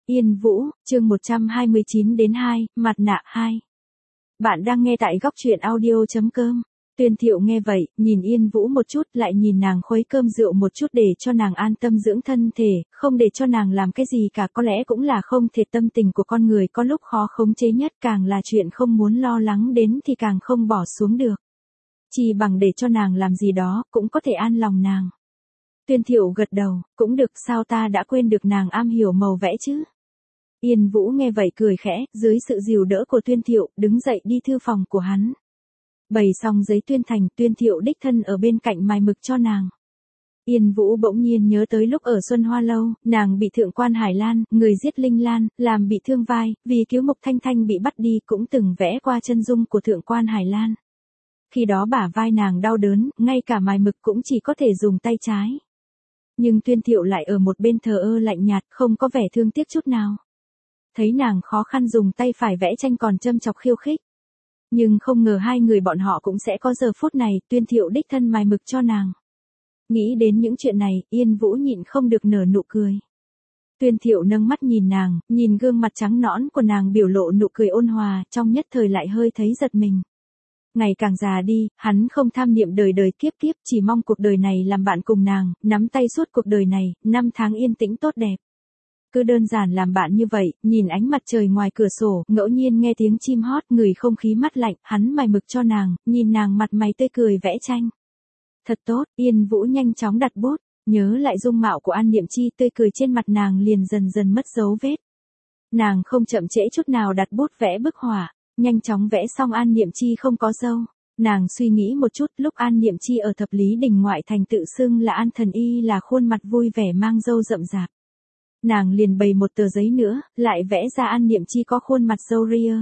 Yên Vũ, chương 129 đến 2, mặt nạ 2. Bạn đang nghe tại góc truyện audio.com. Tuyên Thiệu nghe vậy, nhìn Yên Vũ một chút lại nhìn nàng khuấy cơm rượu một chút để cho nàng an tâm dưỡng thân thể, không để cho nàng làm cái gì cả, có lẽ cũng là không thể, tâm tình của con người có lúc khó khống chế nhất, càng là chuyện không muốn lo lắng đến thì càng không bỏ xuống được. Chỉ bằng để cho nàng làm gì đó, cũng có thể an lòng nàng. Tuyên Thiệu gật đầu, cũng được, sao ta đã quên được nàng am hiểu màu vẽ chứ. Yên Vũ nghe vậy cười khẽ, dưới sự dìu đỡ của Tuyên Thiệu, đứng dậy đi thư phòng của hắn. Bày xong giấy tuyên thành, Tuyên Thiệu đích thân ở bên cạnh mài mực cho nàng. Yên Vũ bỗng nhiên nhớ tới lúc ở Xuân Hoa Lâu, nàng bị thượng quan Hải Lan, người giết Linh Lan, làm bị thương vai, vì cứu Mục Thanh Thanh bị bắt đi, cũng từng vẽ qua chân dung của thượng quan Hải Lan. Khi đó bả vai nàng đau đớn, ngay cả mài mực cũng chỉ có thể dùng tay trái. Nhưng Tuyên Thiệu lại ở một bên thờ ơ lạnh nhạt, không có vẻ thương tiếc chút nào. Thấy nàng khó khăn dùng tay phải vẽ tranh còn châm chọc khiêu khích. Nhưng không ngờ hai người bọn họ cũng sẽ có giờ phút này, Tuyên Thiệu đích thân mài mực cho nàng. Nghĩ đến những chuyện này, Yên Vũ nhịn không được nở nụ cười. Tuyên Thiệu nâng mắt nhìn nàng, nhìn gương mặt trắng nõn của nàng biểu lộ nụ cười ôn hòa, trong nhất thời lại hơi thấy giật mình. Ngày càng già đi, hắn không tham niệm đời đời kiếp kiếp, chỉ mong cuộc đời này làm bạn cùng nàng, nắm tay suốt cuộc đời này, 5 tháng yên tĩnh tốt đẹp. Cứ đơn giản làm bạn như vậy, nhìn ánh mặt trời ngoài cửa sổ, ngẫu nhiên nghe tiếng chim hót, ngửi không khí mát lạnh, hắn mài mực cho nàng, nhìn nàng mặt mày tươi cười vẽ tranh. Thật tốt, Yên Vũ nhanh chóng đặt bút, nhớ lại dung mạo của An Niệm Chi, tươi cười trên mặt nàng liền dần dần mất dấu vết. Nàng không chậm trễ chút nào đặt bút vẽ bức họa, nhanh chóng vẽ xong An Niệm Chi không có râu. Nàng suy nghĩ một chút, lúc An Niệm Chi ở Thập Lý Đình ngoại thành tự xưng là An Thần Y là khuôn mặt vui vẻ mang râu rậm rạp. Nàng liền bày một tờ giấy nữa, lại vẽ ra An Niệm Chi có khuôn mặt râu ria.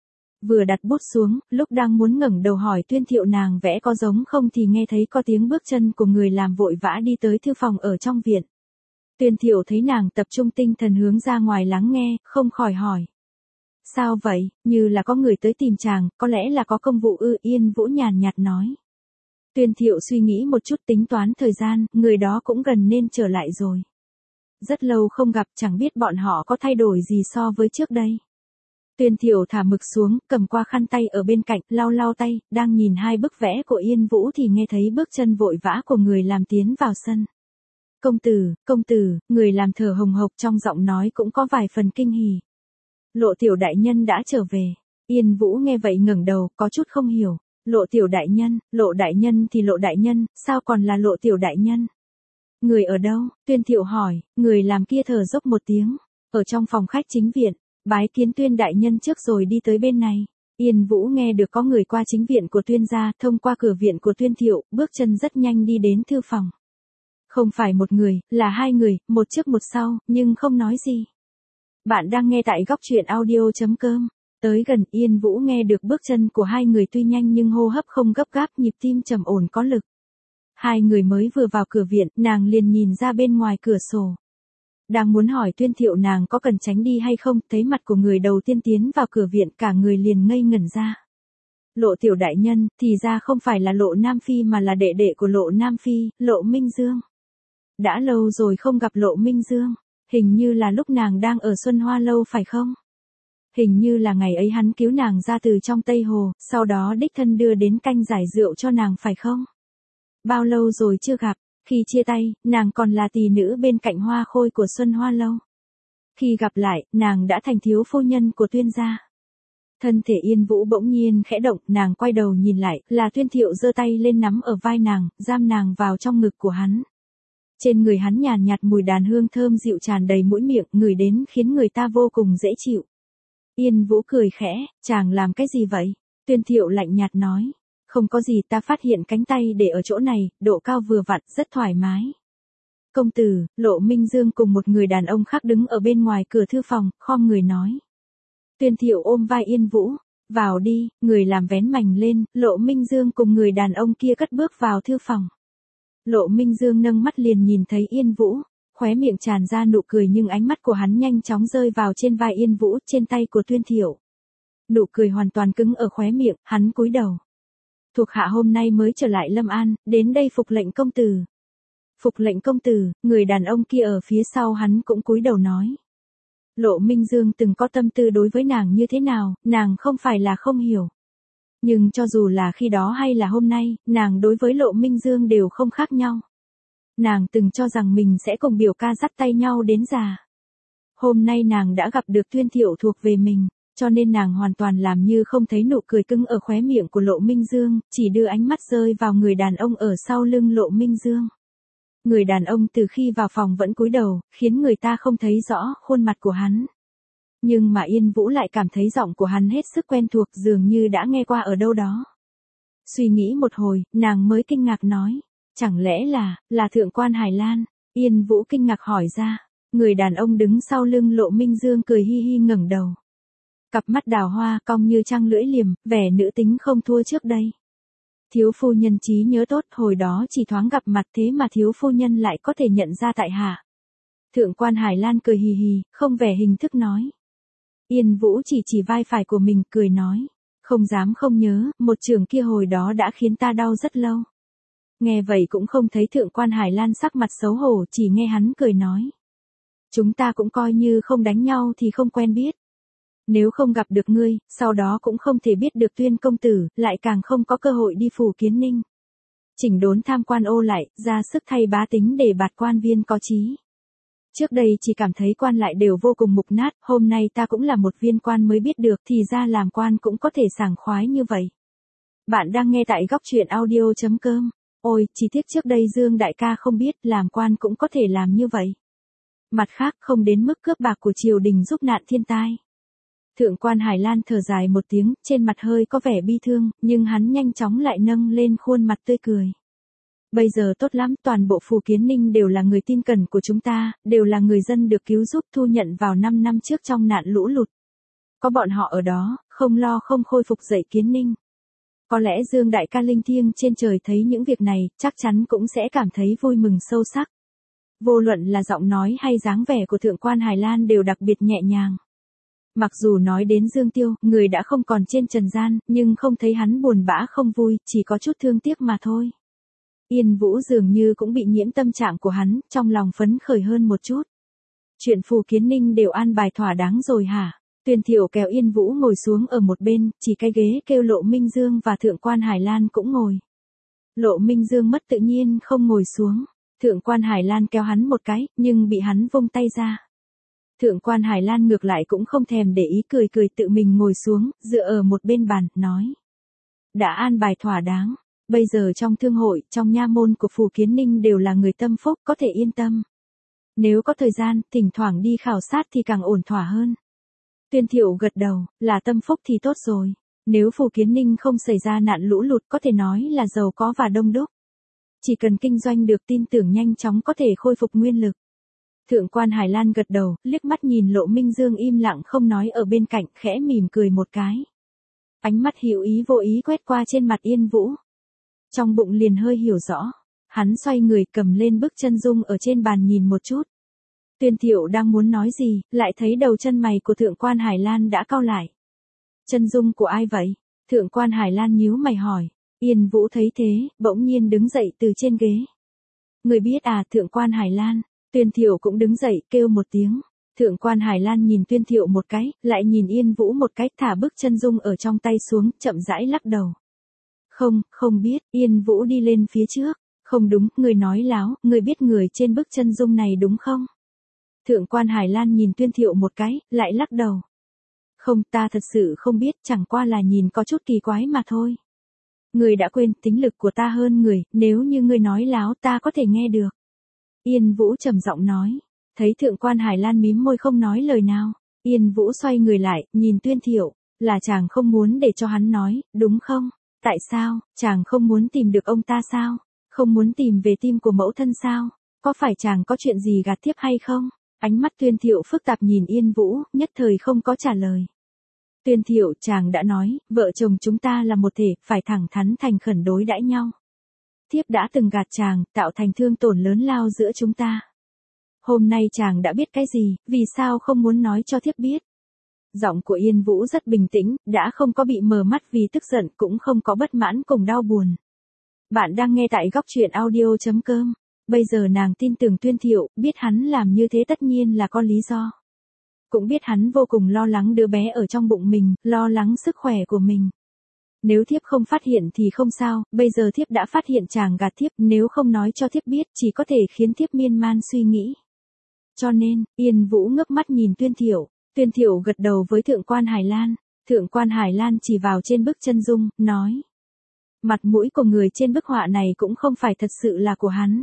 Vừa đặt bút xuống, lúc đang muốn ngẩng đầu hỏi Tuyên Thiệu nàng vẽ có giống không thì nghe thấy có tiếng bước chân của người làm vội vã đi tới thư phòng ở trong viện. Tuyên Thiệu thấy nàng tập trung tinh thần hướng ra ngoài lắng nghe, không khỏi hỏi. Sao vậy, như là có người tới tìm chàng, có lẽ là có công vụ ư? Yên Vũ nhàn nhạt nói. Tuyên Thiệu suy nghĩ một chút tính toán thời gian, người đó cũng gần nên trở lại rồi. Rất lâu không gặp, chẳng biết bọn họ có thay đổi gì so với trước đây. Tuyên Thiệu thả mực xuống, cầm qua khăn tay ở bên cạnh, lau lau tay, đang nhìn hai bức vẽ của Yên Vũ thì nghe thấy bước chân vội vã của người làm tiến vào sân. Công tử, người làm thở hồng hộc trong giọng nói cũng có vài phần kinh hỉ. Lộ tiểu đại nhân đã trở về. Yên Vũ nghe vậy ngẩng đầu, có chút không hiểu. Lộ tiểu đại nhân, lộ đại nhân thì lộ đại nhân, sao còn là lộ tiểu đại nhân? Người ở đâu? Tuyên Thiệu hỏi, người làm kia thở dốc một tiếng. Ở trong phòng khách chính viện, bái kiến Tuyên đại nhân trước rồi đi tới bên này. Yên Vũ nghe được có người qua chính viện của Tuyên gia, thông qua cửa viện của Tuyên Thiệu, bước chân rất nhanh đi đến thư phòng. Không phải một người, là hai người, một trước một sau, nhưng không nói gì. Bạn đang nghe tại góc truyện audio.com. Tới gần, Yên Vũ nghe được bước chân của hai người tuy nhanh nhưng hô hấp không gấp gáp, nhịp tim trầm ổn có lực. Hai người mới vừa vào cửa viện, nàng liền nhìn ra bên ngoài cửa sổ. Đang muốn hỏi Tuyên Thiệu nàng có cần tránh đi hay không, thấy mặt của người đầu tiên tiến vào cửa viện, cả người liền ngây ngẩn ra. Lộ tiểu đại nhân, thì ra không phải là Lộ Nam Phi mà là đệ đệ của Lộ Nam Phi, Lộ Minh Dương. Đã lâu rồi không gặp Lộ Minh Dương. Hình như là lúc nàng đang ở Xuân Hoa Lâu phải không? Hình như là ngày ấy hắn cứu nàng ra từ trong Tây Hồ, sau đó đích thân đưa đến canh giải rượu cho nàng phải không? Bao lâu rồi chưa gặp, khi chia tay, nàng còn là tỳ nữ bên cạnh Hoa Khôi của Xuân Hoa Lâu. Khi gặp lại, nàng đã thành thiếu phu nhân của Tuyên gia. Thân thể Yên Vũ bỗng nhiên khẽ động, nàng quay đầu nhìn lại, là Tuyên Thiệu giơ tay lên nắm ở vai nàng, giam nàng vào trong ngực của hắn. Trên người hắn nhàn nhạt mùi đàn hương thơm dịu tràn đầy mũi miệng, ngửi đến khiến người ta vô cùng dễ chịu. Yên Vũ cười khẽ, chàng làm cái gì vậy? Tuyên Thiệu lạnh nhạt nói. Không có gì, ta phát hiện cánh tay để ở chỗ này, độ cao vừa vặn, rất thoải mái. Công tử, Lộ Minh Dương cùng một người đàn ông khác đứng ở bên ngoài cửa thư phòng, khom người nói. Tuyên Thiệu ôm vai Yên Vũ. Vào đi, người làm vén mành lên, Lộ Minh Dương cùng người đàn ông kia cất bước vào thư phòng. Lộ Minh Dương nâng mắt liền nhìn thấy Yên Vũ, khóe miệng tràn ra nụ cười nhưng ánh mắt của hắn nhanh chóng rơi vào trên vai Yên Vũ, trên tay của Tuyên Thiệu. Nụ cười hoàn toàn cứng ở khóe miệng, hắn cúi đầu. Thuộc hạ hôm nay mới trở lại Lâm An, đến đây phục lệnh công tử. Phục lệnh công tử, người đàn ông kia ở phía sau hắn cũng cúi đầu nói. Lộ Minh Dương từng có tâm tư đối với nàng như thế nào, nàng không phải là không hiểu. Nhưng cho dù là khi đó hay là hôm nay, nàng đối với Lộ Minh Dương đều không khác nhau. Nàng từng cho rằng mình sẽ cùng biểu ca dắt tay nhau đến già. Hôm nay nàng đã gặp được Tuyên Thiệu thuộc về mình, cho nên nàng hoàn toàn làm như không thấy nụ cười cưng ở khóe miệng của Lộ Minh Dương, chỉ đưa ánh mắt rơi vào người đàn ông ở sau lưng Lộ Minh Dương. Người đàn ông từ khi vào phòng vẫn cúi đầu, khiến người ta không thấy rõ khuôn mặt của hắn. Nhưng mà Yên Vũ lại cảm thấy giọng của hắn hết sức quen thuộc, dường như đã nghe qua ở đâu đó. Suy nghĩ một hồi, nàng mới kinh ngạc nói, chẳng lẽ là thượng quan Hải Lan? Yên Vũ kinh ngạc hỏi ra. Người đàn ông đứng sau lưng Lộ Minh Dương cười hi hi ngẩng đầu. Cặp mắt đào hoa cong như trăng lưỡi liềm, vẻ nữ tính không thua trước đây. Thiếu phu nhân trí nhớ tốt, hồi đó chỉ thoáng gặp mặt thế mà thiếu phu nhân lại có thể nhận ra tại hạ. Thượng quan Hải Lan cười hì hì, không vẻ hình thức nói. Yên Vũ chỉ vai phải của mình cười nói. Không dám không nhớ, một trường kia hồi đó đã khiến ta đau rất lâu. Nghe vậy cũng không thấy thượng quan Hải Lan sắc mặt xấu hổ, chỉ nghe hắn cười nói. Chúng ta cũng coi như không đánh nhau thì không quen biết. Nếu không gặp được ngươi, sau đó cũng không thể biết được Tuyên công tử, lại càng không có cơ hội đi Phủ Kiến Ninh. Chỉnh đốn tham quan ô lại, ra sức thay bá tính để bạt quan viên có chí. Trước đây chỉ cảm thấy quan lại đều vô cùng mục nát, hôm nay ta cũng là một viên quan mới biết được thì ra làm quan cũng có thể sảng khoái như vậy. Bạn đang nghe tại góc truyện audio.com. Ôi, chỉ tiếc trước đây Dương đại ca không biết làm quan cũng có thể làm như vậy. Mặt khác không đến mức cướp bạc của triều đình giúp nạn thiên tai. Thượng quan Hải Lan thở dài một tiếng, trên mặt hơi có vẻ bi thương, nhưng hắn nhanh chóng lại nâng lên khuôn mặt tươi cười. Bây giờ tốt lắm, toàn bộ Phủ Kiến Ninh đều là người tin cẩn của chúng ta, đều là người dân được cứu giúp thu nhận vào 5 năm trước trong nạn lũ lụt. Có bọn họ ở đó, không lo không khôi phục dậy Kiến Ninh. Có lẽ Dương đại ca linh thiêng trên trời thấy những việc này, chắc chắn cũng sẽ cảm thấy vui mừng sâu sắc. Vô luận là giọng nói hay dáng vẻ của thượng quan Hải Lan đều đặc biệt nhẹ nhàng. Mặc dù nói đến Dương Tiêu, người đã không còn trên trần gian, nhưng không thấy hắn buồn bã không vui, chỉ có chút thương tiếc mà thôi. Yên Vũ dường như cũng bị nhiễm tâm trạng của hắn, trong lòng phấn khởi hơn một chút. Chuyện Phủ Kiến Ninh đều an bài thỏa đáng rồi hả? Tuyên Thiệu kéo Yên Vũ ngồi xuống ở một bên, chỉ cái ghế kêu Lộ Minh Dương và thượng quan Hải Lan cũng ngồi. Lộ Minh Dương mất tự nhiên không ngồi xuống. Thượng quan Hải Lan kéo hắn một cái, nhưng bị hắn vung tay ra. Thượng quan Hải Lan ngược lại cũng không thèm để ý, cười cười tự mình ngồi xuống, dựa ở một bên bàn, nói. Đã an bài thỏa đáng, bây giờ trong thương hội, trong nha môn của Phủ Kiến Ninh đều là người tâm phúc, có thể yên tâm. Nếu có thời gian, thỉnh thoảng đi khảo sát thì càng ổn thỏa hơn. Tuyên Thiệu gật đầu, là tâm phúc thì tốt rồi. Nếu Phủ Kiến Ninh không xảy ra nạn lũ lụt có thể nói là giàu có và đông đúc. Chỉ cần kinh doanh được tin tưởng nhanh chóng có thể khôi phục nguyên lực. Thượng quan Hải Lan gật đầu, liếc mắt nhìn Lộ Minh Dương im lặng không nói ở bên cạnh, khẽ mỉm cười một cái. Ánh mắt hữu ý vô ý quét qua trên mặt Yên Vũ. Trong bụng liền hơi hiểu rõ. Hắn xoay người cầm lên bức chân dung ở trên bàn nhìn một chút. Tuyên Thiệu đang muốn nói gì, lại thấy đầu chân mày của thượng quan Hải Lan đã cau lại. Chân dung của ai vậy? Thượng quan Hải Lan nhíu mày hỏi. Yên Vũ thấy thế, bỗng nhiên đứng dậy từ trên ghế. Người biết à, thượng quan Hải Lan. Tuyên Thiệu cũng đứng dậy, kêu một tiếng. Thượng quan Hải Lan nhìn Tuyên Thiệu một cái, lại nhìn Yên Vũ một cái, thả bức chân dung ở trong tay xuống, chậm rãi lắc đầu. Không biết, Yên Vũ đi lên phía trước. Không đúng, người nói láo, người biết người trên bức chân dung này đúng không? Thượng quan Hải Lan nhìn Tuyên Thiệu một cái, lại lắc đầu. Không, ta thật sự không biết, chẳng qua là nhìn có chút kỳ quái mà thôi. Người đã quên, tính lực của ta hơn người, nếu như người nói láo ta có thể nghe được. Yên Vũ trầm giọng nói. Thấy thượng quan Hải Lan mím môi không nói lời nào. Yên Vũ xoay người lại, nhìn Tuyên Thiệu. Là chàng không muốn để cho hắn nói, đúng không? Tại sao, chàng không muốn tìm được ông ta sao? Không muốn tìm về tim của mẫu thân sao? Có phải chàng có chuyện gì gạt tiếp hay không? Ánh mắt Tuyên Thiệu phức tạp nhìn Yên Vũ, nhất thời không có trả lời. Tuyên Thiệu, chàng đã nói, vợ chồng chúng ta là một thể, phải thẳng thắn thành khẩn đối đãi nhau. Thiếp đã từng gạt chàng, tạo thành thương tổn lớn lao giữa chúng ta. Hôm nay chàng đã biết cái gì, vì sao không muốn nói cho thiếp biết? Giọng của Yên Vũ rất bình tĩnh, đã không có bị mờ mắt vì tức giận, cũng không có bất mãn cùng đau buồn. Bạn đang nghe tại góc truyện audio.com. Bây giờ nàng tin tưởng Tuyên Thiệu, biết hắn làm như thế tất nhiên là có lý do. Cũng biết hắn vô cùng lo lắng đứa bé ở trong bụng mình, lo lắng sức khỏe của mình. Nếu thiếp không phát hiện thì không sao, bây giờ thiếp đã phát hiện chàng gạt thiếp, nếu không nói cho thiếp biết chỉ có thể khiến thiếp miên man suy nghĩ. Cho nên, Yên Vũ ngước mắt nhìn Tuyên Thiệu gật đầu với Thượng quan Hải Lan. Thượng quan Hải Lan chỉ vào trên bức chân dung, nói. Mặt mũi của người trên bức họa này cũng không phải thật sự là của hắn.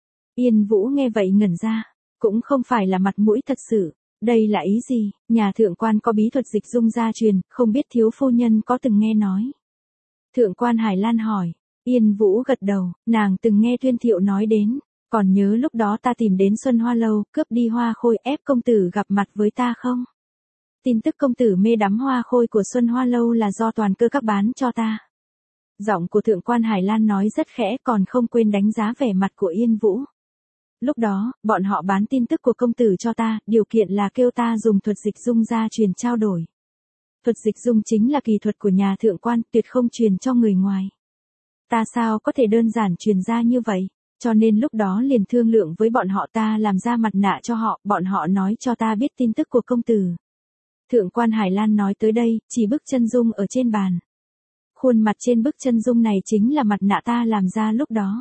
Yên Vũ nghe vậy ngẩn ra, cũng không phải là mặt mũi thật sự. Đây là ý gì? Nhà thượng quan có bí thuật dịch dung gia truyền, không biết thiếu phu nhân có từng nghe nói. Thượng quan Hải Lan hỏi. Yên Vũ gật đầu, nàng từng nghe Tuyên Thiệu nói đến. Còn nhớ lúc đó ta tìm đến Xuân Hoa Lâu, cướp đi hoa khôi ép công tử gặp mặt với ta không? Tin tức công tử mê đắm hoa khôi của Xuân Hoa Lâu là do toàn cơ các bán cho ta. Giọng của Thượng quan Hải Lan nói rất khẽ, còn không quên đánh giá vẻ mặt của Yên Vũ. Lúc đó, bọn họ bán tin tức của công tử cho ta, điều kiện là kêu ta dùng thuật dịch dung gia truyền trao đổi. Thuật dịch dung chính là kỳ thuật của nhà thượng quan, tuyệt không truyền cho người ngoài. Ta sao có thể đơn giản truyền ra như vậy? Cho nên lúc đó liền thương lượng với bọn họ, ta làm ra mặt nạ cho họ, bọn họ nói cho ta biết tin tức của công tử. Thượng quan Hải Lan nói tới đây, chỉ bức chân dung ở trên bàn. Khuôn mặt trên bức chân dung này chính là mặt nạ ta làm ra lúc đó.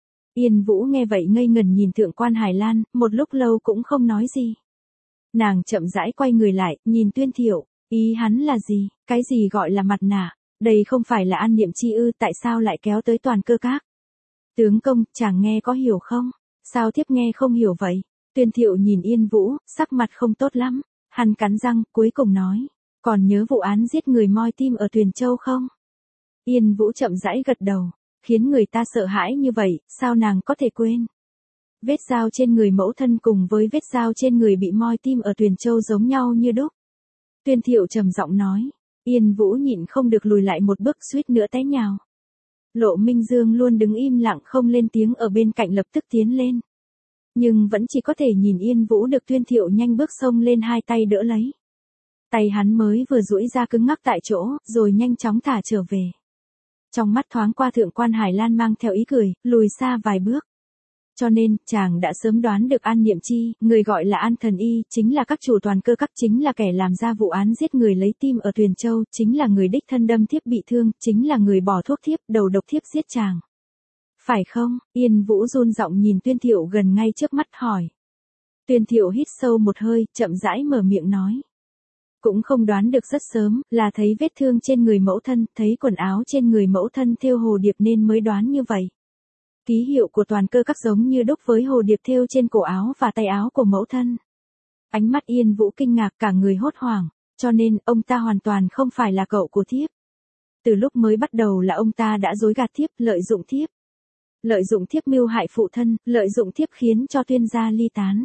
Yên Vũ nghe vậy ngây ngẩn nhìn Thượng quan Hải Lan, một lúc lâu cũng không nói gì. Nàng chậm rãi quay người lại, nhìn Tuyên Thiệu, ý hắn là gì, cái gì gọi là mặt nạ, đây không phải là an niệm chi ư, tại sao lại kéo tới toàn cơ các? Tướng công, chàng nghe có hiểu không? Sao thiếp nghe không hiểu vậy? Tuyên Thiệu nhìn Yên Vũ, sắc mặt không tốt lắm, hắn cắn răng, cuối cùng nói, còn nhớ vụ án giết người moi tim ở Tuyền Châu không? Yên Vũ chậm rãi gật đầu, khiến người ta sợ hãi như vậy, sao nàng có thể quên? Vết dao trên người mẫu thân cùng với vết dao trên người bị moi tim ở Tuyền Châu giống nhau như đúc. Tuyên Thiệu trầm giọng nói, Yên Vũ nhịn không được lùi lại một bước, suýt nữa té nhào. Lộ Minh Dương luôn đứng im lặng không lên tiếng ở bên cạnh lập tức tiến lên. Nhưng vẫn chỉ có thể nhìn Yên Vũ được Tuyên Thiệu nhanh bước xông lên, hai tay đỡ lấy. Tay hắn mới vừa duỗi ra cứng ngắc tại chỗ, rồi nhanh chóng thả trở về. Trong mắt thoáng qua Thượng quan Hải Lan mang theo ý cười, lùi xa vài bước. Cho nên, chàng đã sớm đoán được An Niệm Chi, người gọi là An Thần Y, chính là các chủ toàn cơ các, chính là kẻ làm ra vụ án giết người lấy tim ở Tuyền Châu, chính là người đích thân đâm thiếp bị thương, chính là người bỏ thuốc thiếp, đầu độc thiếp giết chàng. Phải không? Yên Vũ run giọng nhìn Tuyên Thiệu gần ngay trước mắt hỏi. Tuyên Thiệu hít sâu một hơi, chậm rãi mở miệng nói. Cũng không đoán được rất sớm, là thấy vết thương trên người mẫu thân, thấy quần áo trên người mẫu thân thêu hồ điệp nên mới đoán như vậy. Ký hiệu của toàn cơ các giống như đúc với hồ điệp thêu trên cổ áo và tay áo của mẫu thân. Ánh mắt Yên Vũ kinh ngạc, cả người hốt hoảng, cho nên ông ta hoàn toàn không phải là cậu của thiếp. Từ lúc mới bắt đầu là ông ta đã dối gạt thiếp, lợi dụng thiếp. Lợi dụng thiếp mưu hại phụ thân, lợi dụng thiếp khiến cho Tuyên gia ly tán.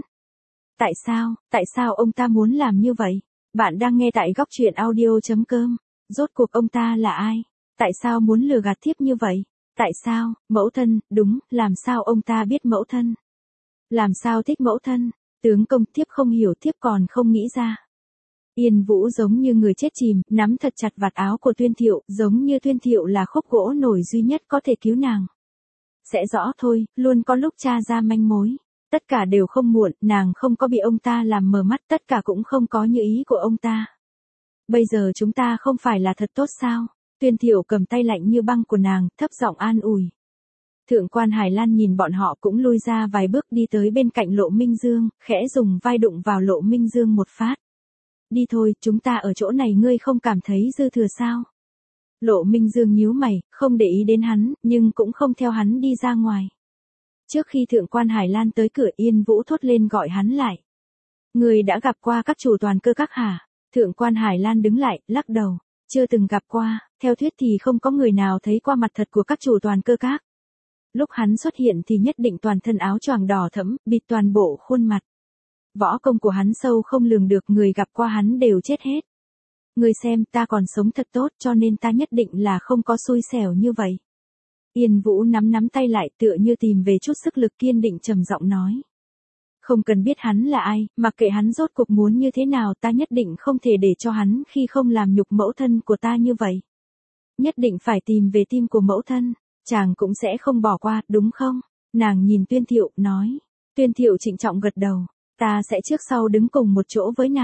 Tại sao ông ta muốn làm như vậy? Bạn đang nghe tại góc truyện audio.com. Rốt cuộc ông ta là ai? Tại sao muốn lừa gạt thiếp như vậy? Tại sao? Mẫu thân, đúng, làm sao ông ta biết mẫu thân? Làm sao thích mẫu thân? Tướng công, thiếp không hiểu, thiếp còn không nghĩ ra. Yên Vũ giống như người chết chìm, nắm thật chặt vạt áo của Tuyên Thiệu, giống như Tuyên Thiệu là khúc gỗ nổi duy nhất có thể cứu nàng. Sẽ rõ thôi, luôn có lúc tra ra manh mối. Tất cả đều không muộn, nàng không có bị ông ta làm mờ mắt, tất cả cũng không có như ý của ông ta. Bây giờ chúng ta không phải là thật tốt sao? Tuyên Thiệu cầm tay lạnh như băng của nàng, thấp giọng an ủi. Thượng quan Hải Lan nhìn bọn họ cũng lui ra vài bước đi tới bên cạnh Lộ Minh Dương, khẽ dùng vai đụng vào Lộ Minh Dương một phát. Đi thôi, chúng ta ở chỗ này ngươi không cảm thấy dư thừa sao? Lộ Minh Dương nhíu mày, không để ý đến hắn, nhưng cũng không theo hắn đi ra ngoài. Trước khi Thượng quan Hải Lan tới cửa, Yên Vũ thốt lên gọi hắn lại. Người đã gặp qua các chủ toàn cơ các hả? Thượng quan Hải Lan đứng lại, lắc đầu. Chưa từng gặp qua, theo thuyết thì không có người nào thấy qua mặt thật của các chủ toàn cơ các. Lúc hắn xuất hiện thì nhất định toàn thân áo choàng đỏ thẫm, bịt toàn bộ khuôn mặt. Võ công của hắn sâu không lường được, người gặp qua hắn đều chết hết. Người xem, ta còn sống thật tốt, cho nên ta nhất định là không có xui xẻo như vậy. Yên Vũ nắm tay lại, tựa như tìm về chút sức lực, kiên định trầm giọng nói. Không cần biết hắn là ai, mặc kệ hắn rốt cuộc muốn như thế nào, ta nhất định không thể để cho hắn khi không làm nhục mẫu thân của ta như vậy. Nhất định phải tìm về tim của mẫu thân, chàng cũng sẽ không bỏ qua, đúng không? Nàng nhìn Tuyên Thiệu, nói. Tuyên Thiệu trịnh trọng gật đầu, ta sẽ trước sau đứng cùng một chỗ với nàng.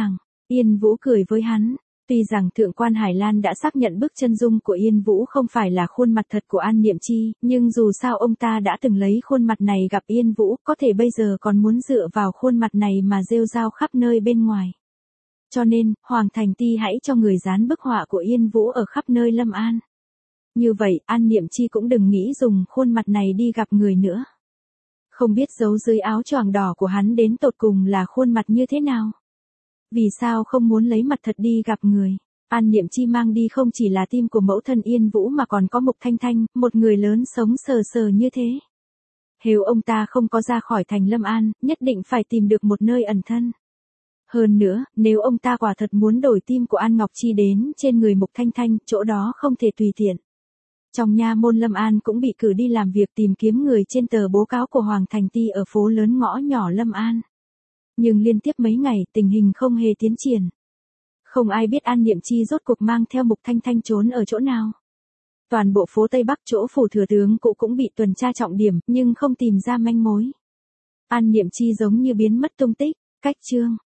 Yên Vũ cười với hắn. Tuy rằng Thượng quan Hải Lan đã xác nhận bức chân dung của Yên Vũ không phải là khuôn mặt thật của An Niệm Chi, nhưng dù sao ông ta đã từng lấy khuôn mặt này gặp Yên Vũ, có thể bây giờ còn muốn dựa vào khuôn mặt này mà rêu rao khắp nơi bên ngoài. Cho nên, Hoàng Thành Ti hãy cho người dán bức họa của Yên Vũ ở khắp nơi Lâm An. Như vậy, An Niệm Chi cũng đừng nghĩ dùng khuôn mặt này đi gặp người nữa. Không biết giấu dưới áo choàng đỏ của hắn đến tột cùng là khuôn mặt như thế nào. Vì sao không muốn lấy mặt thật đi gặp người? An Niệm Chi mang đi không chỉ là tim của mẫu thân Yên Vũ mà còn có Mục Thanh Thanh, một người lớn sống sờ sờ như thế. Nếu ông ta không có ra khỏi thành Lâm An, nhất định phải tìm được một nơi ẩn thân. Hơn nữa, nếu ông ta quả thật muốn đổi tim của An Ngọc Chi đến trên người Mục Thanh Thanh, chỗ đó không thể tùy tiện. Trong nha môn Lâm An cũng bị cử đi làm việc tìm kiếm người trên tờ báo cáo của Hoàng Thành Ti ở phố lớn ngõ nhỏ Lâm An. Nhưng liên tiếp mấy ngày tình hình không hề tiến triển. Không ai biết An Niệm Chi rốt cuộc mang theo Mục Thanh Thanh trốn ở chỗ nào. Toàn bộ phố Tây Bắc chỗ phủ thừa tướng cụ cũng bị tuần tra trọng điểm nhưng không tìm ra manh mối. An Niệm Chi giống như biến mất tung tích. Cách chương